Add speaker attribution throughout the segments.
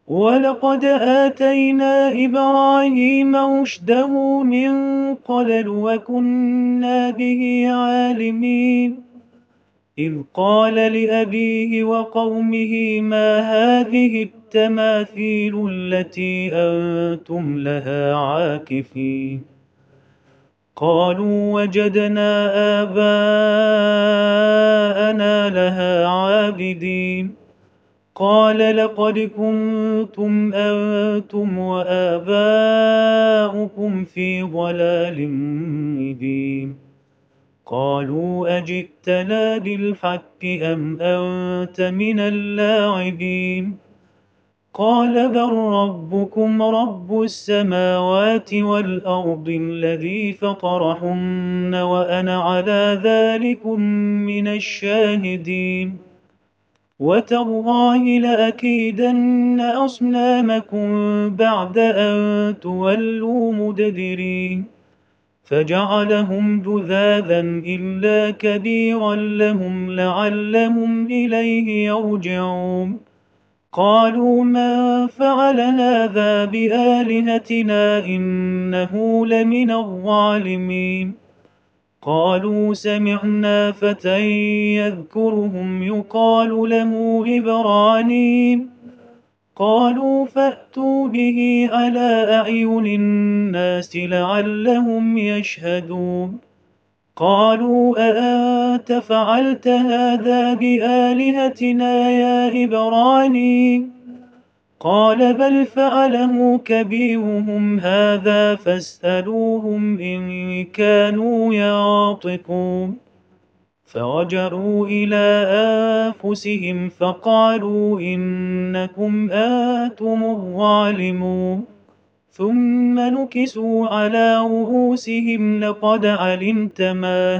Speaker 1: ولقد آتينا إبراهيم رشده من قبل وكنا به عالمين إذ قال لأبيه وقومه ما هذه التماثيل التي أنتم لها عاكفين قالوا وجدنا آباءنا لها عابدين قال لقد كنتم أنتم وآباؤكم في ضلال مبين قالوا أجئتنا بالحق أم أنت من اللاعبين قال بل ربكم رب السماوات والأرض الذي فطرهن وأنا على ذلكم من الشاهدين وتالله لأكيدن أصنامكم بعد أن تولوا مدبرين فجعلهم جذاذا إلا كبيرا لهم لعلهم إليه يرجعون قالوا من فعل هذا بآلهتنا إنه لمن الظالمين قالوا سمعنا فتى يذكرهم يقال له إبراهيم قالوا فأتوا به على أعين الناس لعلهم يشهدون قالوا أأنت فعلت هذا بآلهتنا يا إبراهيم قال بل فعله كبيرهم هذا فاسألوهم إن كانوا ينطقون فرجعوا إلى أنفسهم فقالوا إنكم أنتم الظالمون ثم نكسوا على رؤوسهم لقد علمت ما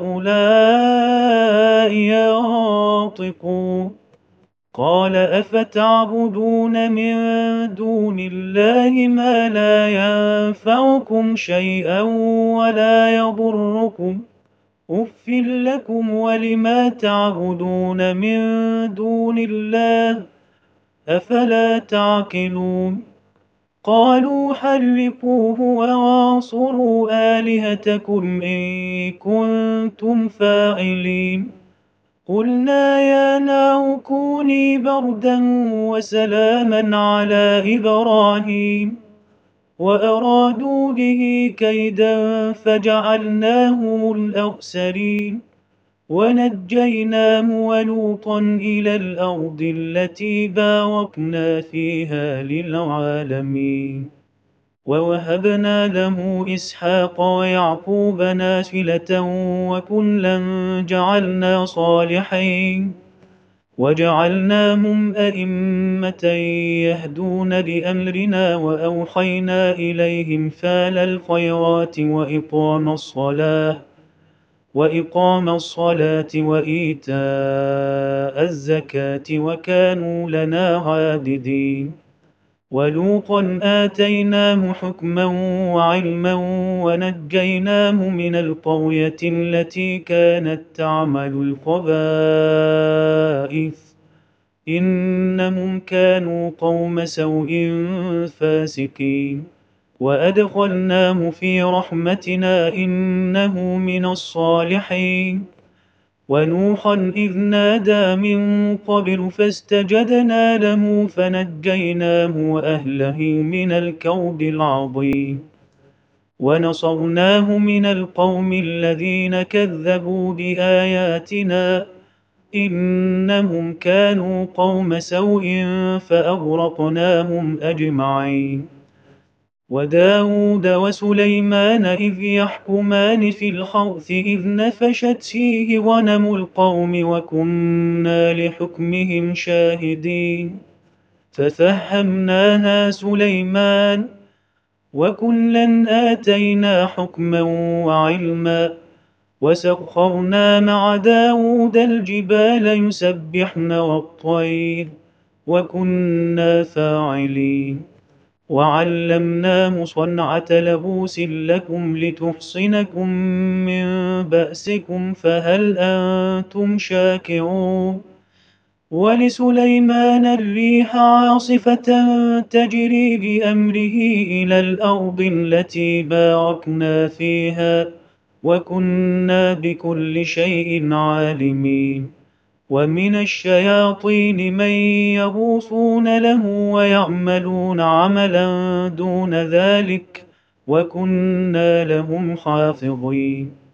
Speaker 1: هؤلاء ينطقون قال أفتعبدون من دون الله ما لا ينفعكم شيئا ولا يضركم أف لكم ولما تعبدون من دون الله أفلا تعقلون قالوا حرقوه وانصروا آلهتكم إن كنتم فاعلين قلنا يا نار كوني بردا وسلاما على إبراهيم وأرادوا به كيدا فجعلناهم الأخسرين ونجيناه ولوطا إلى الأرض التي باركنا فيها للعالمين ووهبنا له إسحاق ويعقوب نافلة وكلا جعلنا صالحين وجعلناهم أئمة يهدون بأمرنا وأوحينا إليهم فعل الخيرات وإقام الصلاة وإيتاء الزكاة وكانوا لنا عابدين ولوطا آتيناه حكما وعلما ونجيناه من القرية التي كانت تعمل الخبائث إنهم كانوا قوم سوء فاسقين وأدخلناه في رحمتنا إنه من الصالحين ونوحا إذ نادى من قبل فاستجبنا له فنجيناه وأهله من الكرب العظيم ونصرناه من القوم الذين كذبوا بآياتنا إنهم كانوا قوم سوء فأغرقناهم أجمعين وداود وسليمان إذ يحكمان في الحرث إذ نفشت فيه غنم القوم وكنا لحكمهم شاهدين ففهمناها سليمان وكلا آتينا حكما وعلما وسخرنا مع داود الجبال يسبحن والطير وكنا فاعلين وعلمناه صنعة لبوس لكم لتحصنكم من بأسكم فهل أنتم شاكرون ولسليمان الريح عاصفة تجري بأمره إلى الأرض التي باركنا فيها وكنا بكل شيء عالمين. ومن الشياطين من يغوصون له ويعملون عملا دون ذلك وكنا لهم حافظين.